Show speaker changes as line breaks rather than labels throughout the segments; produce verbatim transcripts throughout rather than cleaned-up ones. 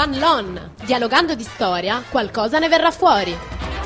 Van Loan. Dialogando di storia, qualcosa ne verrà fuori.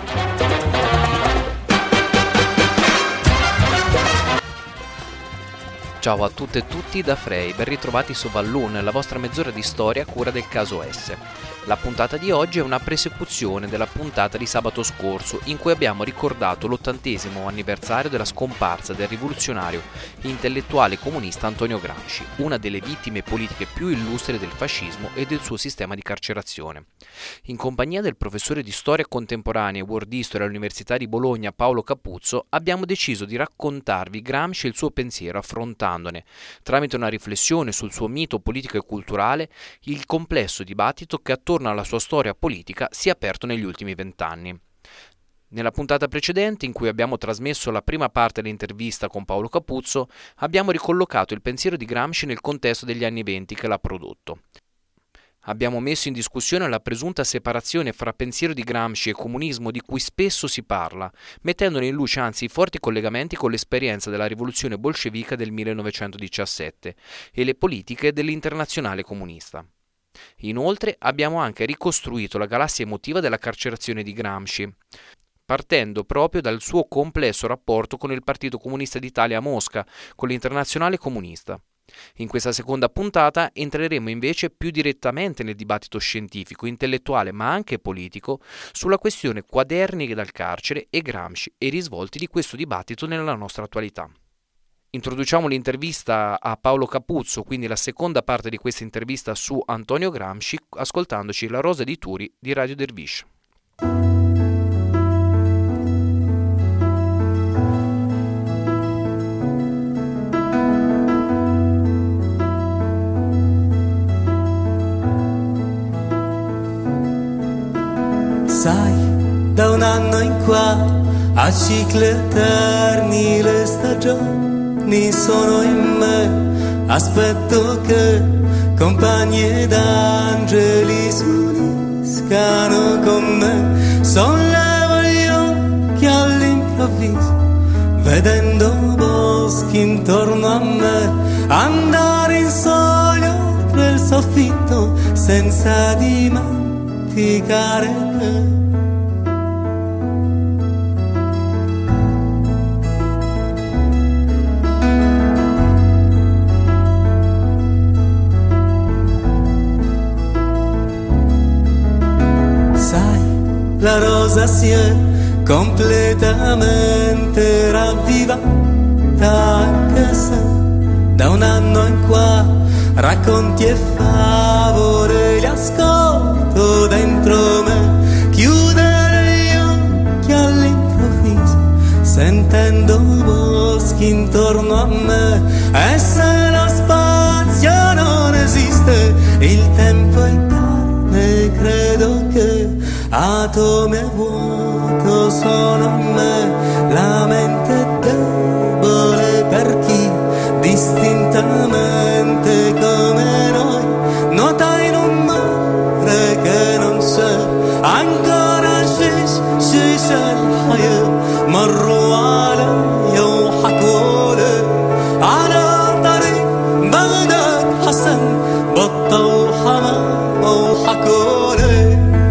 Ciao a tutte e tutti da Frey, ben ritrovati su Van Loan, la vostra mezz'ora di storia a cura del caso S. La puntata di oggi è una prosecuzione della puntata di sabato scorso, in cui abbiamo ricordato l'ottantesimo anniversario della scomparsa del rivoluzionario intellettuale comunista Antonio Gramsci, una delle vittime politiche più illustri del fascismo e del suo sistema di carcerazione. In compagnia del professore di storia contemporanea e world history all'Università di Bologna Paolo Capuzzo, abbiamo deciso di raccontarvi Gramsci e il suo pensiero, affrontandone, tramite una riflessione sul suo mito politico e culturale, il complesso dibattito che attorno alla sua storia politica si è aperto negli ultimi vent'anni. Nella puntata precedente, in cui abbiamo trasmesso la prima parte dell'intervista con Paolo Capuzzo, abbiamo ricollocato il pensiero di Gramsci nel contesto degli anni venti che l'ha prodotto. Abbiamo messo in discussione la presunta separazione fra pensiero di Gramsci e comunismo di cui spesso si parla, mettendone in luce anzi i forti collegamenti con l'esperienza della rivoluzione bolscevica del millenovecentodiciassette e le politiche dell'Internazionale comunista. Inoltre abbiamo anche ricostruito la galassia emotiva della carcerazione di Gramsci, partendo proprio dal suo complesso rapporto con il Partito Comunista d'Italia a Mosca, con l'Internazionale comunista. In questa seconda puntata entreremo invece più direttamente nel dibattito scientifico, intellettuale ma anche politico sulla questione quaderni dal carcere e Gramsci e i risvolti di questo dibattito nella nostra attualità. Introduciamo l'intervista a Paolo Capuzzo, quindi la seconda parte di questa intervista su Antonio Gramsci, ascoltandoci La Rosa di Turi di Radio Dervish.
Sai, da un anno in qua a cicli eterni le stagioni sono in me, aspetto che compagni ed angeli si uniscano con me. Sollevo gli occhi all'improvviso, vedendo boschi intorno a me, andare in sogno oltre il soffitto senza dimenticare che la rosa si è completamente ravvivata, anche se da un anno in qua racconti e favole li ascolto dentro me. Chiudere gli occhi all'improvviso, sentendo boschi intorno a me, e se lo spazio non esiste, il tempo è carne, credo che atomi e vuoto sono in me, la mente è debole per chi distintamente come noi nuota in un mare che non c'è ancora. شيش شيش الحياة مروا علي وحكولي على طريق بغداد حسن بطة وحمام وحكولي.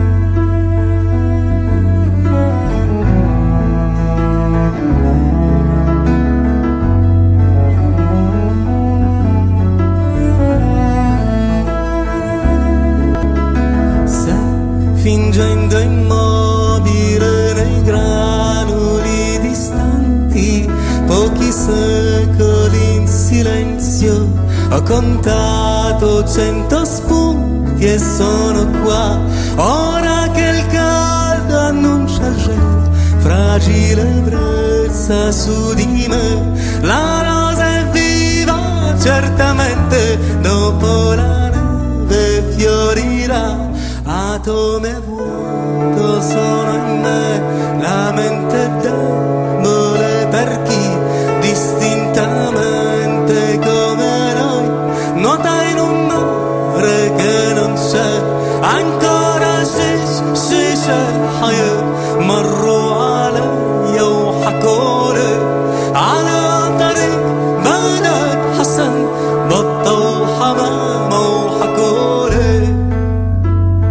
Fingendo immobile nei granuli distanti, pochi secoli in silenzio, ho contato cento spunti e sono qua, ora che il caldo annuncia il gelo, fragile brezza su di me, la rosa è viva, certamente dopo la neve fiorirà. Atomi e vuoto sono in me, la mente è debole per chi distintamente come noi nuota in un mare che non c'è ancora. شيش شيش الحياة مروا علي وحكولي على طريق بغداد حسن بطة وحمامة وحكولي.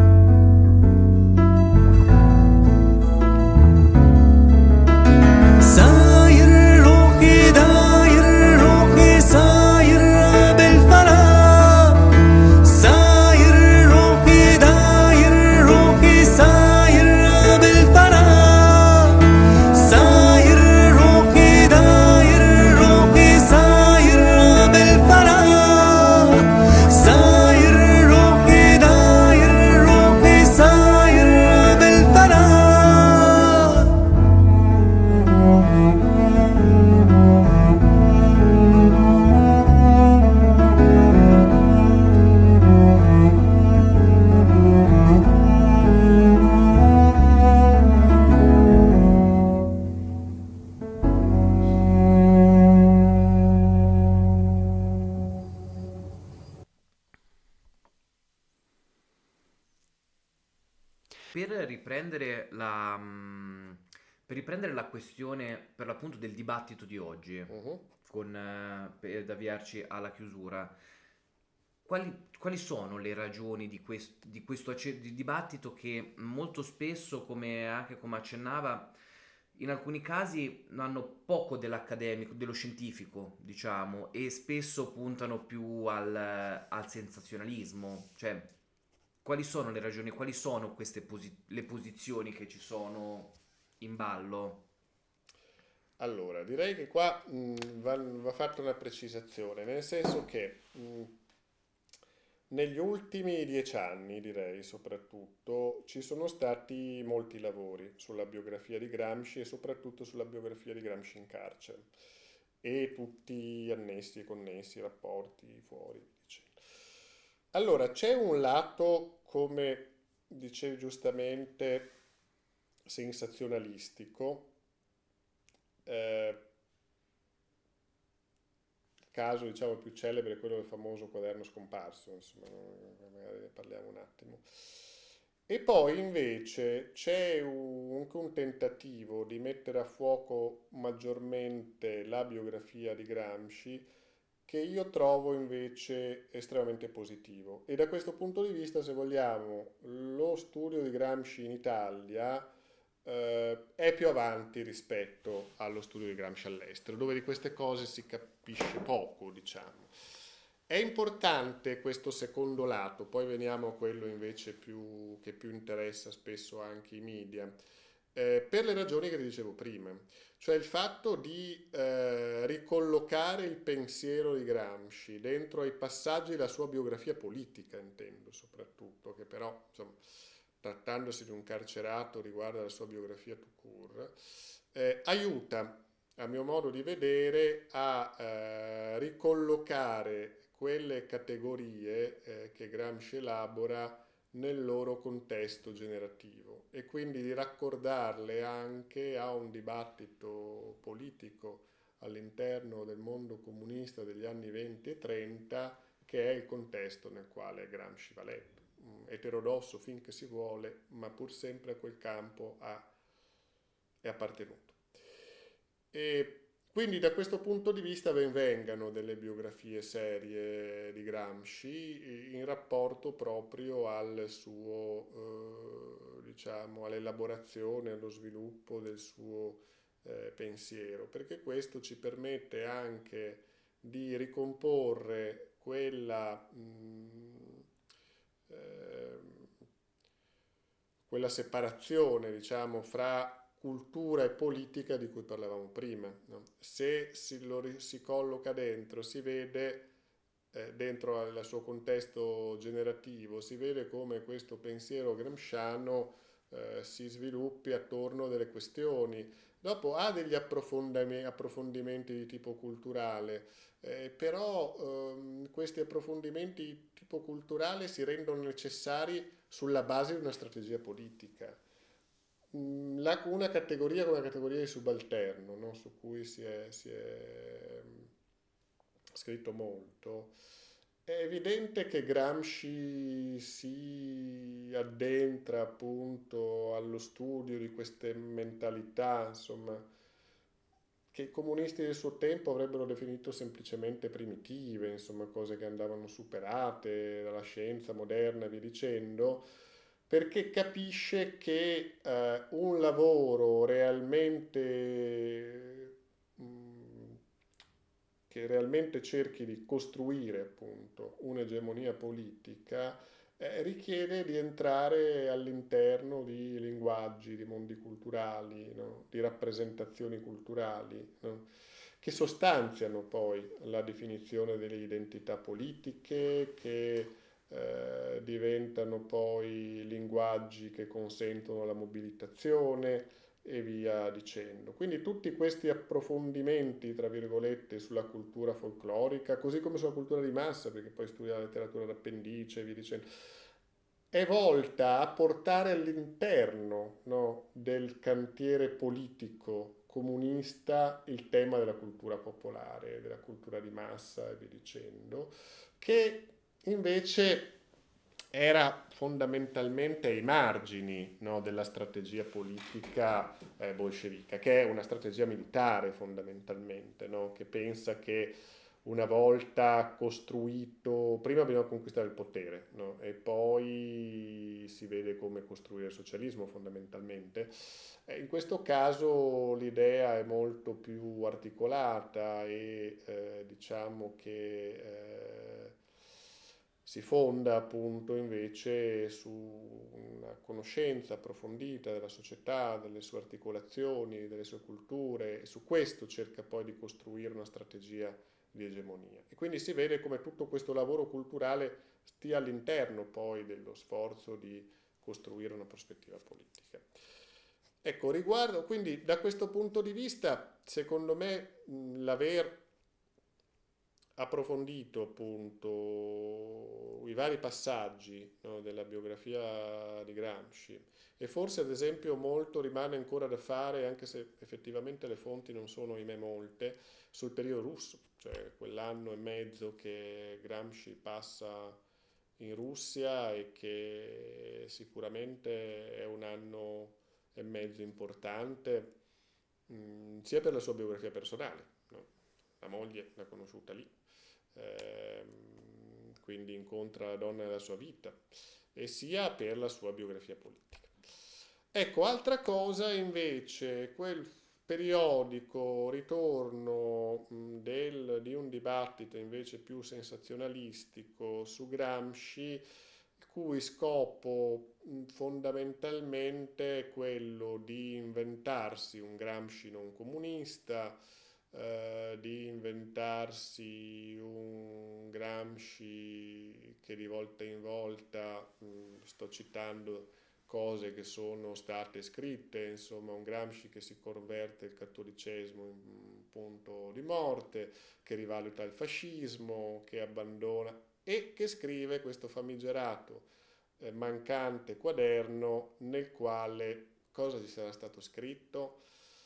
per riprendere la, mh, per riprendere la questione per l'appunto del dibattito di oggi,
Mhm.
con, eh, per avviarci alla chiusura, quali, quali sono le ragioni di, quest- di questo acce- di dibattito che molto spesso, come anche come accennava, in alcuni casi hanno poco dell'accademico, dello scientifico, diciamo, e spesso puntano più al, al sensazionalismo? Cioè, quali sono le ragioni, quali sono queste posi- le posizioni che ci sono in ballo?
Allora, direi che qua mh, va, va fatta una precisazione, nel senso che mh, negli ultimi dieci anni, direi soprattutto, ci sono stati molti lavori sulla biografia di Gramsci e soprattutto sulla biografia di Gramsci in carcere e tutti annessi e connessi, rapporti fuori, via dicendo. Allora, c'è un lato, come dicevi giustamente, sensazionalistico. Eh, il caso, diciamo, più celebre è quello del famoso quaderno scomparso, insomma, magari ne parliamo un attimo. E poi invece c'è un- anche un tentativo di mettere a fuoco maggiormente la biografia di Gramsci che io trovo invece estremamente positivo. E da questo punto di vista, se vogliamo, lo studio di Gramsci in Italia eh, è più avanti rispetto allo studio di Gramsci all'estero, dove di queste cose si capisce poco, diciamo. È importante questo secondo lato, poi veniamo a quello invece più, che più interessa spesso anche i media, eh, per le ragioni che ti dicevo prima, cioè il fatto di eh, ricollocare il pensiero di Gramsci dentro ai passaggi della sua biografia politica, intendo soprattutto, che però, insomma, trattandosi di un carcerato riguarda la sua biografia tout court, eh, aiuta, a mio modo di vedere, a eh, ricollocare quelle categorie eh, che Gramsci elabora nel loro contesto generativo e quindi di raccordarle anche a un dibattito politico all'interno del mondo comunista degli anni venti e trenta, che è il contesto nel quale Gramsci va letto. Mm, eterodosso finché si vuole, ma pur sempre a quel campo ha, è appartenuto. E quindi da questo punto di vista ben vengano delle biografie serie di Gramsci in rapporto proprio al suo, eh, diciamo, all'elaborazione, allo sviluppo del suo eh, pensiero, perché questo ci permette anche di ricomporre quella, mh, eh, quella separazione, diciamo, fra cultura e politica di cui parlavamo prima, no? Se si, lo, si colloca dentro, si vede eh, dentro al suo contesto generativo, si vede come questo pensiero gramsciano eh, si sviluppi attorno a delle questioni. Dopo ha degli approfondimenti di tipo culturale, eh, però ehm, questi approfondimenti di tipo culturale si rendono necessari sulla base di una strategia politica. Mm, La, una categoria come la categoria di subalterno, no? Su cui si è, si è mm, scritto molto, è evidente che Gramsci si addentra appunto allo studio di queste mentalità, insomma, che i comunisti del suo tempo avrebbero definito semplicemente primitive, insomma, cose che andavano superate dalla scienza moderna e via dicendo, perché capisce che eh, un lavoro realmente mh, che realmente cerchi di costruire appunto un'egemonia politica eh, richiede di entrare all'interno di linguaggi, di mondi culturali, no? Di rappresentazioni culturali, no? Che sostanziano poi la definizione delle identità politiche, che eh, diventano poi linguaggi che consentono la mobilitazione e via dicendo. Quindi tutti questi approfondimenti, tra virgolette, sulla cultura folclorica, così come sulla cultura di massa, perché poi studia la letteratura d'appendice e via dicendo, è volta a portare all'interno, no, del cantiere politico comunista il tema della cultura popolare, della cultura di massa e via dicendo, che invece era fondamentalmente ai margini, no, della strategia politica eh, bolscevica, che è una strategia militare fondamentalmente, no, che pensa che una volta costruito, prima bisogna conquistare il potere, no, e poi si vede come costruire il socialismo fondamentalmente. Eh, in questo caso l'idea è molto più articolata e eh, diciamo che eh, si fonda appunto invece su una conoscenza approfondita della società, delle sue articolazioni, delle sue culture, e su questo cerca poi di costruire una strategia di egemonia. E quindi si vede come tutto questo lavoro culturale stia all'interno poi dello sforzo di costruire una prospettiva politica. Ecco, riguardo, quindi da questo punto di vista, secondo me l'aver approfondito appunto i vari passaggi, no, della biografia di Gramsci, e forse ad esempio molto rimane ancora da fare, anche se effettivamente le fonti non sono ahimè molte, sul periodo russo, cioè quell'anno e mezzo che Gramsci passa in Russia e che sicuramente è un anno e mezzo importante mh, sia per la sua biografia personale, no? La moglie l'ha conosciuta lì, ehm, quindi incontra la donna della sua vita, e sia per la sua biografia politica. Ecco, altra cosa invece, quel periodico ritorno mh, del, di un dibattito invece più sensazionalistico su Gramsci, il cui scopo mh, fondamentalmente è quello di inventarsi un Gramsci non comunista, eh, di inventarsi un Gramsci che di volta in volta, mh, sto citando cose che sono state scritte, insomma un Gramsci che si converte il cattolicesimo in punto di morte, che rivaluta il fascismo, che abbandona e che scrive questo famigerato eh, mancante quaderno nel quale cosa ci sarà stato scritto?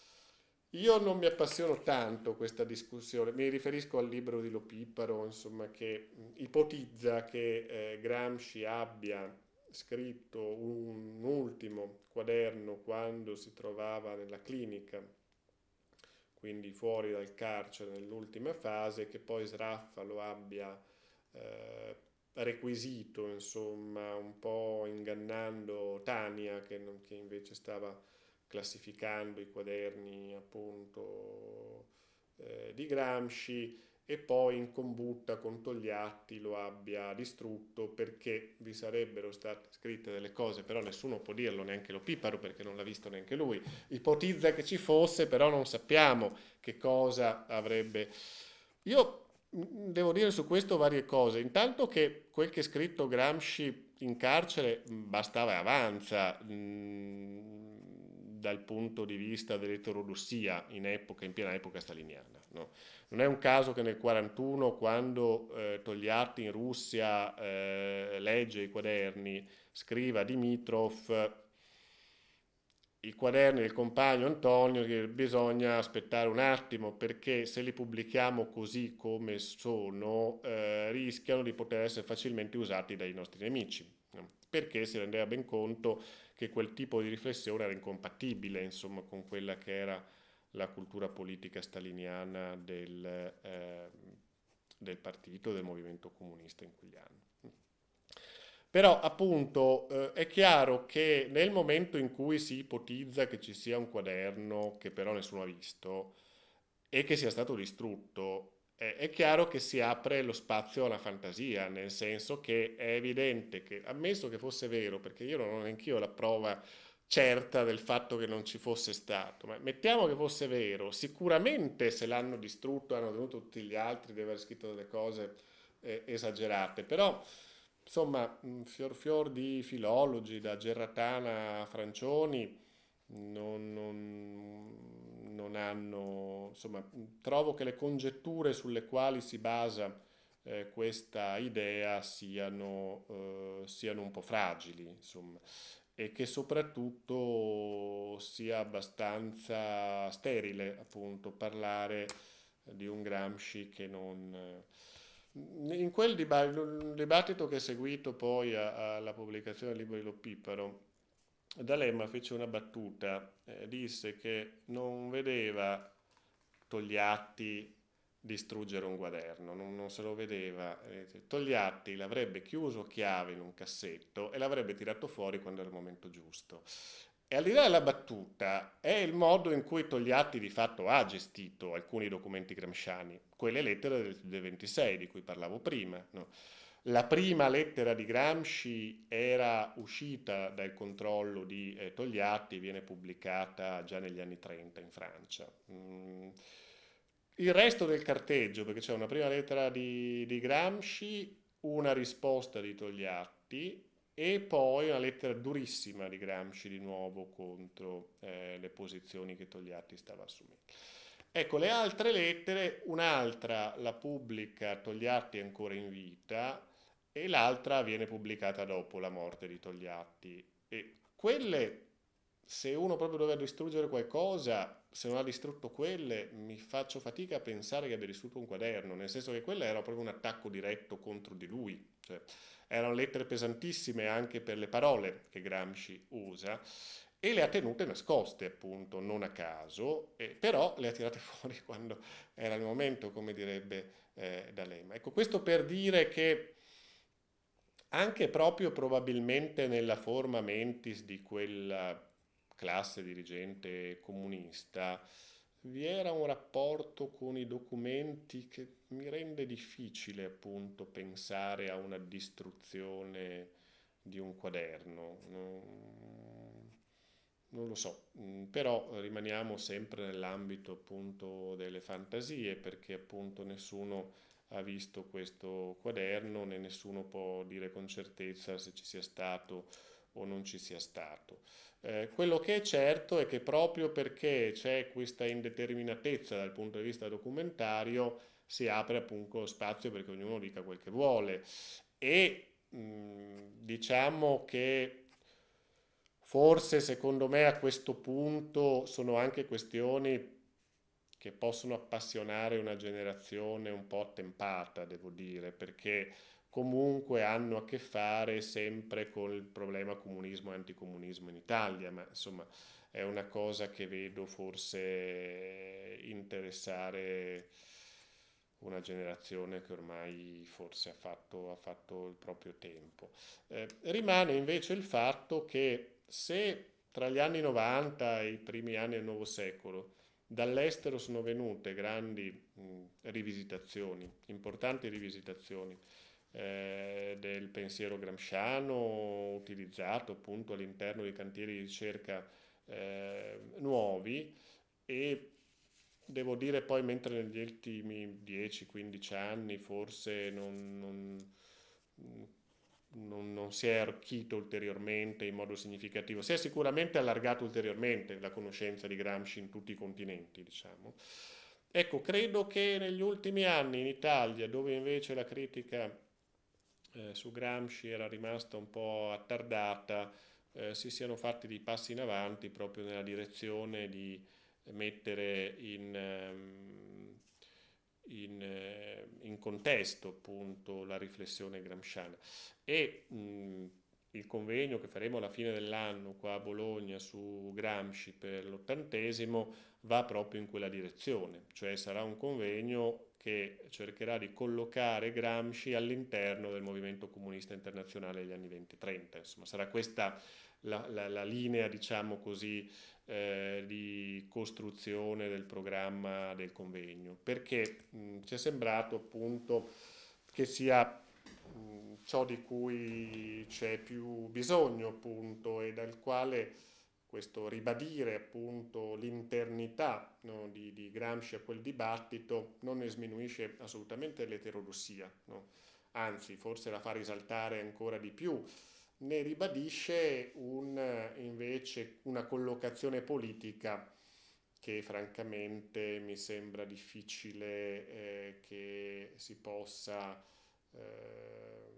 Io non mi appassiono tanto a questa discussione, mi riferisco al libro di Lo Piparo, insomma, che ipotizza che eh, Gramsci abbia scritto un ultimo quaderno quando si trovava nella clinica, quindi fuori dal carcere nell'ultima fase, che poi Sraffa lo abbia eh, requisito, insomma, un po' ingannando Tania, che, non, che invece stava classificando i quaderni appunto eh, di Gramsci, e poi in combutta con Togliatti lo abbia distrutto perché vi sarebbero state scritte delle cose, però nessuno può dirlo, neanche Lo Piparo, perché non l'ha visto neanche lui. Ipotizza che ci fosse, però non sappiamo che cosa avrebbe. Io devo dire su questo varie cose. Intanto che quel che è scritto Gramsci in carcere bastava e avanza mh, dal punto di vista dell'eterodossia in epoca, in piena epoca staliniana, no? Non è un caso che nel quarantuno, quando eh, Togliatti in Russia eh, legge i quaderni, scriva a Dimitrov i quaderni del compagno Antonio, che bisogna aspettare un attimo perché se li pubblichiamo così come sono eh, rischiano di poter essere facilmente usati dai nostri nemici, no? Perché si rendeva ben conto che quel tipo di riflessione era incompatibile, insomma, con quella che era la cultura politica staliniana del, eh, del partito, del movimento comunista in quegli anni. Però appunto eh, è chiaro che nel momento in cui si ipotizza che ci sia un quaderno che però nessuno ha visto e che sia stato distrutto, eh, è chiaro che si apre lo spazio alla fantasia, nel senso che è evidente che, ammesso che fosse vero, perché io non ho neanch'io la prova certa del fatto che non ci fosse stato, ma mettiamo che fosse vero, sicuramente se l'hanno distrutto hanno tenuto tutti gli altri di aver scritto delle cose eh, esagerate, però insomma fior fior di filologi, da Gerratana a Francioni, non, non, non hanno, insomma, trovo che le congetture sulle quali si basa eh, questa idea siano, eh, siano un po' fragili, insomma, e che soprattutto sia abbastanza sterile appunto parlare di un Gramsci che non, In quel dibattito, dibattito che è seguito poi a- alla pubblicazione del libro di Loppiparo, D'Alema fece una battuta, eh, disse che non vedeva Togliatti distruggere un quaderno, non, non se lo vedeva. eh, Togliatti l'avrebbe chiuso a chiave in un cassetto e l'avrebbe tirato fuori quando era il momento giusto. E al di là della battuta, è il modo in cui Togliatti di fatto ha gestito alcuni documenti gramsciani, quelle lettere del, del ventisei di cui parlavo prima, no? La prima lettera di Gramsci era uscita dal controllo di eh, Togliatti, viene pubblicata già negli anni trenta in Francia. Mm. Il resto del carteggio, perché c'è una prima lettera di, di Gramsci, una risposta di Togliatti e poi una lettera durissima di Gramsci di nuovo contro eh, le posizioni che Togliatti stava assumendo. Ecco, le altre lettere, un'altra la pubblica Togliatti ancora in vita e l'altra viene pubblicata dopo la morte di Togliatti. E quelle, se uno proprio doveva distruggere qualcosa, se non ha distrutto quelle, mi faccio fatica a pensare che abbia distrutto un quaderno, nel senso che quella era proprio un attacco diretto contro di lui. Cioè, erano lettere pesantissime anche per le parole che Gramsci usa e le ha tenute nascoste, appunto, non a caso, eh, però le ha tirate fuori quando era il momento, come direbbe eh, D'Alema. Ecco, questo per dire che anche proprio probabilmente nella forma mentis di quella classe dirigente comunista vi era un rapporto con i documenti che mi rende difficile appunto pensare a una distruzione di un quaderno. Non, non lo so, mm, però rimaniamo sempre nell'ambito appunto delle fantasie perché appunto nessuno ha visto questo quaderno né nessuno può dire con certezza se ci sia stato o non ci sia stato. Eh, quello che è certo è che proprio perché c'è questa indeterminatezza dal punto di vista documentario si apre appunto spazio perché ognuno dica quel che vuole e mh, diciamo che forse secondo me a questo punto sono anche questioni che possono appassionare una generazione un po' attempata, devo dire, perché comunque hanno a che fare sempre con il problema comunismo e anticomunismo in Italia, ma insomma è una cosa che vedo forse interessare una generazione che ormai forse ha fatto, ha fatto il proprio tempo. Eh, rimane invece il fatto che se tra gli anni novanta e i primi anni del nuovo secolo dall'estero sono venute grandi mh, rivisitazioni, importanti rivisitazioni eh, del pensiero gramsciano utilizzato appunto all'interno dei cantieri di ricerca eh, nuovi e devo dire poi mentre negli ultimi dieci quindici anni forse non, non, non, non si è arricchito ulteriormente in modo significativo, si è sicuramente allargato ulteriormente la conoscenza di Gramsci in tutti i continenti, diciamo. Ecco, credo che negli ultimi anni in Italia, dove invece la critica eh, su Gramsci era rimasta un po' attardata, eh, si siano fatti dei passi in avanti proprio nella direzione di mettere in, ehm, in, eh, in contesto appunto la riflessione gramsciana e mh, il convegno che faremo alla fine dell'anno qua a Bologna su Gramsci per l'ottantesimo va proprio in quella direzione, cioè sarà un convegno che cercherà di collocare Gramsci all'interno del movimento comunista internazionale degli anni venti trenta, insomma sarà questa la, la, la linea, diciamo così, eh, di costruzione del programma del convegno, perché mh, ci è sembrato appunto che sia mh, ciò di cui c'è più bisogno appunto e dal quale questo ribadire appunto l'internità, no, di, di Gramsci a quel dibattito non ne sminuisce assolutamente l'eterodossia, no? Anzi forse la fa risaltare ancora di più, ne ribadisce un, invece una collocazione politica che francamente mi sembra difficile eh, che si possa eh,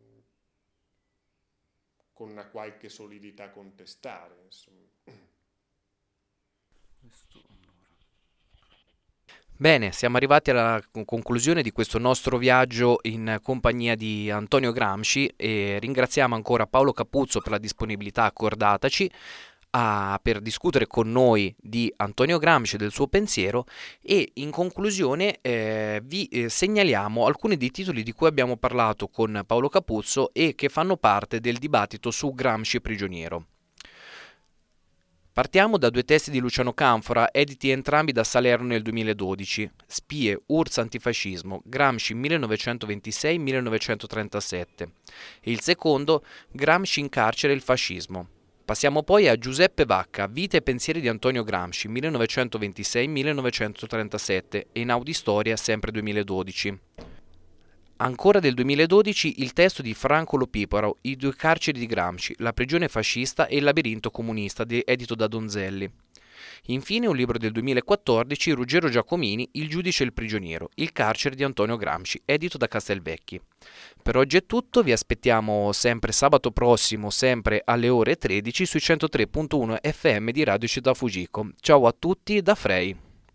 con una qualche solidità contestare, insomma.
Bene, siamo arrivati alla conclusione di questo nostro viaggio in compagnia di Antonio Gramsci e ringraziamo ancora Paolo Capuzzo per la disponibilità accordataci a, per discutere con noi di Antonio Gramsci e del suo pensiero, e in conclusione eh, vi eh, segnaliamo alcuni dei titoli di cui abbiamo parlato con Paolo Capuzzo e che fanno parte del dibattito su Gramsci prigioniero. Partiamo da due testi di Luciano Canfora, editi entrambi da Salerno nel duemiladodici, Spie, U R S S, Antifascismo, Gramsci millenovecentoventisei millenovecentotrentasette, e il secondo, Gramsci in carcere e il fascismo. Passiamo poi a Giuseppe Vacca, Vita e pensieri di Antonio Gramsci, millenovecentoventisei millenovecentotrentasette, e in Audistoria, sempre duemiladodici. Ancora del duemiladodici il testo di Franco Lopiparo, I due carceri di Gramsci, la prigione fascista e il labirinto comunista, edito da Donzelli. Infine un libro del duemilaquattordici, Ruggero Giacomini, Il giudice e il prigioniero, il carcere di Antonio Gramsci, edito da Castelvecchi. Per oggi è tutto, vi aspettiamo sempre sabato prossimo, sempre alle ore tredici, sui centotré virgola uno F M di Radio Città Fugico. Ciao a tutti da Frei.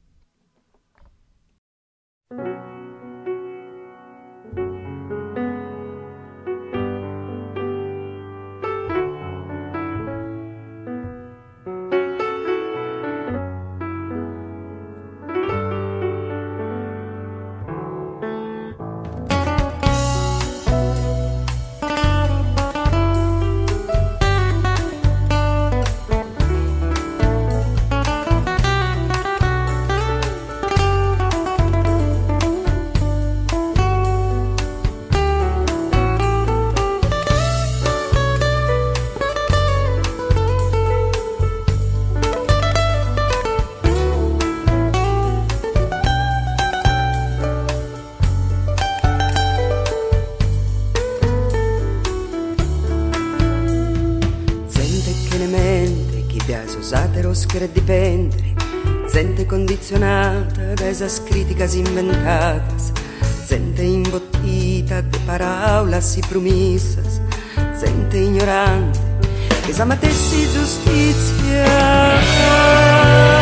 E dipendere, gente condizionata da esas críticas inventadas, gente imbottita de paraulas e promissas, gente ignorante che s'amatessi giustizia.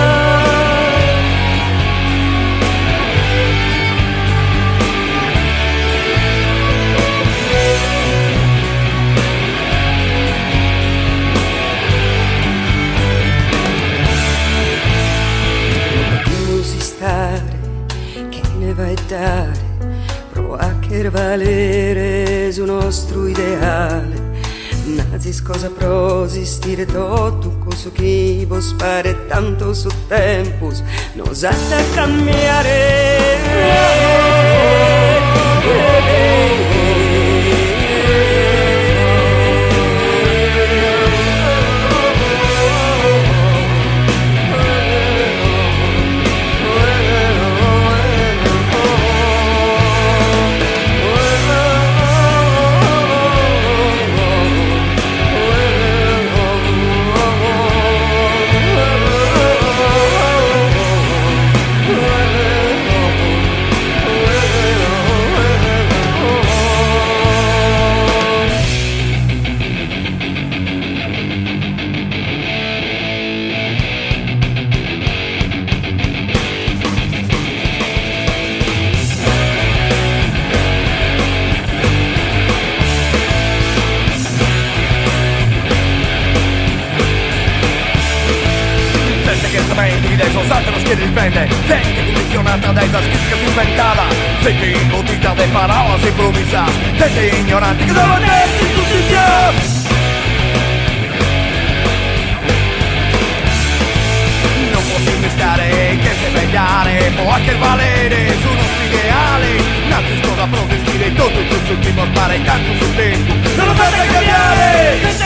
Vai dare, prova a che valere su nostro ideale. Nazis cosa prosistire tutto cosa che vos pare tanto su tempus nos ha da cambiare. Dipende, gente condizionata da esa crítica inventada, gente imbottita de palabras improvisadas, gente ignorante che dava detto giustizia. Non può stare che se vegliare può anche valere su nostri ideali. Nazis cosa protestire tutto il suo ultimo spare tanto sul tempo non lo fate cambiare.